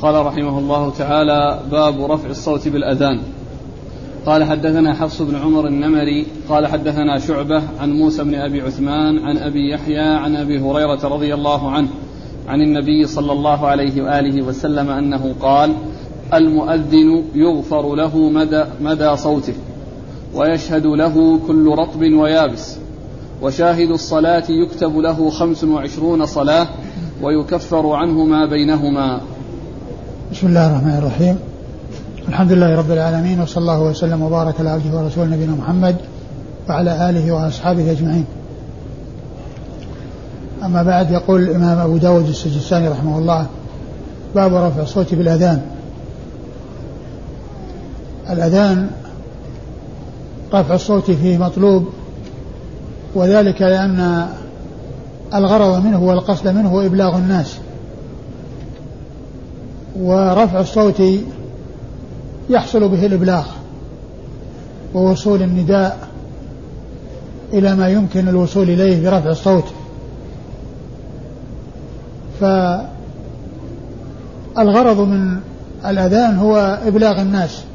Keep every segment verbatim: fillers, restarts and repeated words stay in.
قال رحمه الله تعالى: باب رفع الصوت بالأذان. قال: حدثنا حفص بن عمر النمري قال حدثنا شعبة عن موسى بن أبي عثمان عن أبي يحيى عن أبي هريرة رضي الله عنه عن النبي صلى الله عليه وآله وسلم أنه قال: المؤذن يغفر له مدى, مدى صوته، ويشهد له كل رطب ويابس، وشاهد الصلاة يكتب له خمس وعشرون صلاة، ويكفر عنه ما بينهما. بسم الله الرحمن الرحيم. الحمد لله رب العالمين، وصلى الله وسلم وبارك على عبده ورسوله نبينا محمد وعلى آله وأصحابه أجمعين. أما بعد، يقول الإمام أبو داود السجستاني رحمه الله: باب رفع الصوت بالأذان. الأذان رفع الصوت فيه مطلوب، وذلك لأن الغرض منه والقصد منه إبلاغ الناس، ورفع الصوت يحصل به الإبلاغ ووصول النداء إلى ما يمكن الوصول إليه برفع الصوت. فالغرض من الأذان هو إبلاغ الناس،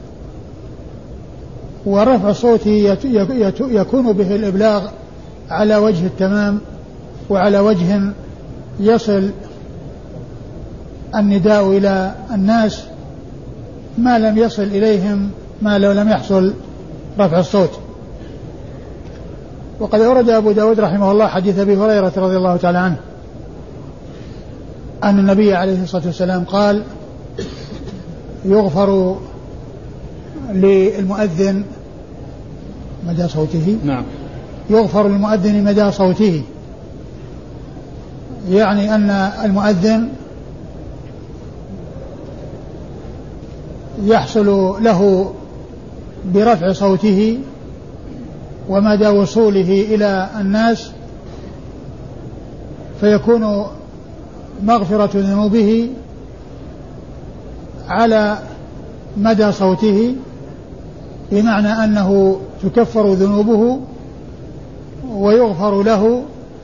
ورفع الصوت يكون به الإبلاغ على وجه التمام وعلى وجه يصل النداء إلى الناس ما لم يصل إليهم ما لو لم يحصل رفع الصوت. وقد أورد أبو داود رحمه الله حديث أبي هريرة رضي الله تعالى عنه أن النبي عليه الصلاة والسلام قال: يغفر للمؤذن مدى صوته. نعم. يغفر للمؤذن مدى صوته، يعني أن المؤذن يحصل له برفع صوته ومدى وصوله إلى الناس، فيكون مغفرة ذنوبه على مدى صوته، بمعنى أنه تكفر ذنوبه ويغفر له،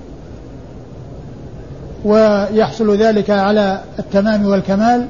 ويحصل ذلك على التمام والكمال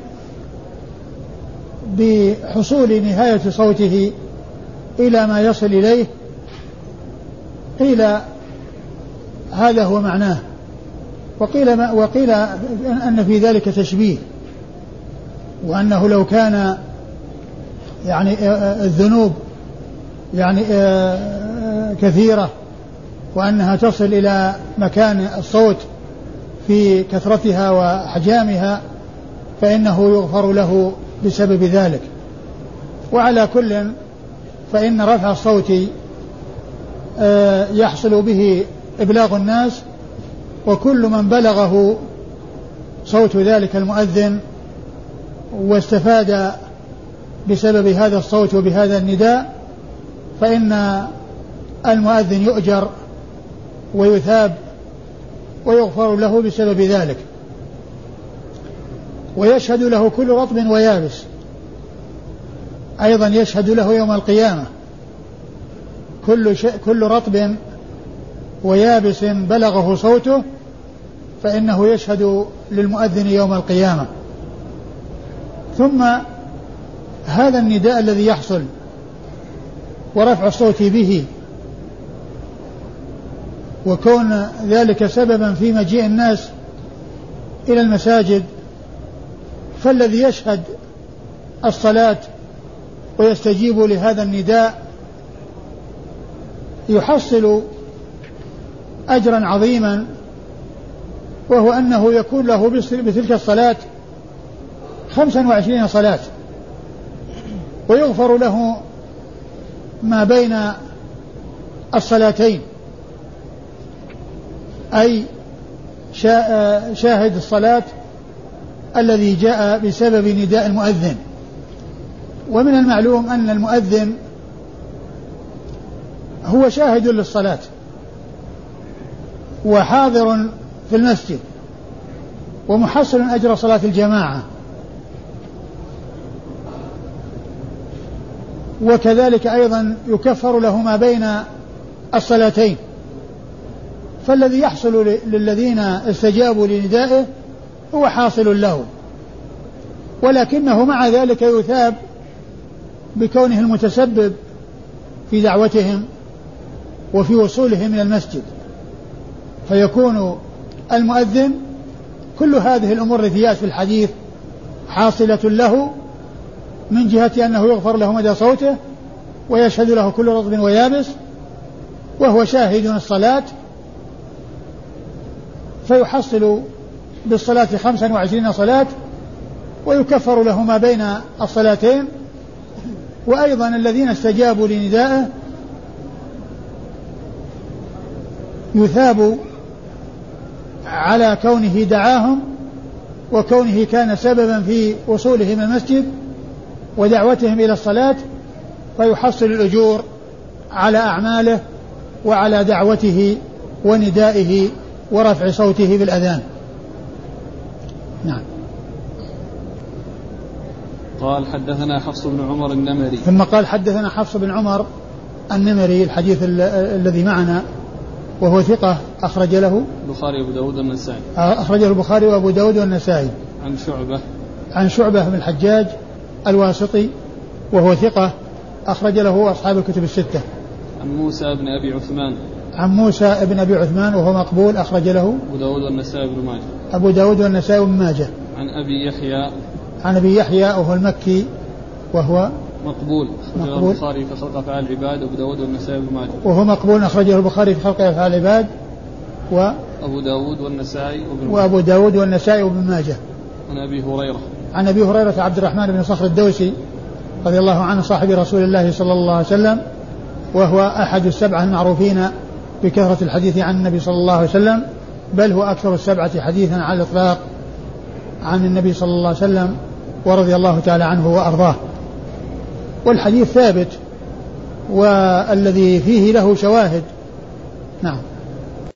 بحصول نهاية صوته إلى ما يصل إليه. قيل هذا هو معناه، وقيل, ما وقيل أن في ذلك تشبيه، وأنه لو كان يعني الذنوب يعني كثيرة وأنها تصل إلى مكان الصوت في كثرتها وحجامها فإنه يغفر له بسبب ذلك. وعلى كل فإن رفع الصوت يحصل به إبلاغ الناس، وكل من بلغه صوت ذلك المؤذن واستفاد بسبب هذا الصوت وبهذا النداء فإن المؤذن يؤجر ويثاب ويغفر له بسبب ذلك. ويشهد له كل رطب ويابس، أيضا يشهد له يوم القيامة كل, كل رطب ويابس بلغه صوته، فإنه يشهد للمؤذن يوم القيامة. ثم هذا النداء الذي يحصل ورفع الصوت به وكون ذلك سببا في مجيء الناس إلى المساجد، فالذي يشهد الصلاة ويستجيب لهذا النداء يحصل أجرا عظيما، وهو أنه يكون له بتلك الصلاة خمسا وعشرين صلاة، ويغفر له ما بين الصلاتين، أي شاهد الصلاة الذي جاء بسبب نداء المؤذن. ومن المعلوم أن المؤذن هو شاهد للصلاة وحاضر في المسجد ومحصل أجر صلاة الجماعة، وكذلك أيضا يكفر له ما بين الصلاتين. فالذي يحصل للذين استجابوا لندائه هو حاصل له، ولكنه مع ذلك يثاب بكونه المتسبب في دعوتهم وفي وصولهم إلى المسجد، فيكون المؤذن كل هذه الأمور التي جاءت في الحديث حاصلة له، من جهة أنه يغفر له مدى صوته ويشهد له كل رطب ويابس وهو شاهد الصلاة، فيحصل بالصلاة خمسا وعشرين صلاة ويكفر له ما بين الصلاتين. وأيضا الذين استجابوا لندائه يثاب على كونه دعاهم وكونه كان سببا في وصولهم المسجد ودعوتهم إلى الصلاة، فيحصل الأجور على أعماله وعلى دعوته وندائه ورفع صوته بالأذان. نعم. قال حدثنا حفص بن عمر النمري. ثم قال حدثنا حفص بن عمر النمري الحديث الذي معنا وهو ثقة أخرج له البخاري وأبو داود والنسائي. أخرجه البخاري وأبو داود والنسائي. عن شعبة عن شعبة بن الحجاج الواسطي وهو ثقة أخرج له أصحاب الكتب الستة. عن موسى بن أبي عثمان. عن موسى بن أبي عثمان وهو مقبول أخرج له أبو داود والنسائي بن ماجه. أبو داود والنسائي بن ماجه. عن أبي يحيى. عن أبي يحيى وهو المكي وهو مقبول أخرجه البخاري في خلق أفعال العباد وأبو داود والنسائي بن ماجه. وهو مقبول أخرجه البخاري في خلق أفعال العباد و أبو داود والنسائي وابن وأبو داود والنسائي وابن ماجه. عن أبي هريرة. عن أبي هريرة عبد الرحمن بن صخر الدوسي رضي الله عنه صاحب رسول الله صلى الله عليه وسلم، وهو أحد السبعة المعروفين بكثرة الحديث عن النبي صلى الله عليه وسلم، بل هو أكثر السبعة حديثا على الإطلاق عن النبي صلى الله عليه وسلم ورضي الله تعالى عنه وأرضاه. والحديث ثابت والذي فيه له شواهد. نعم.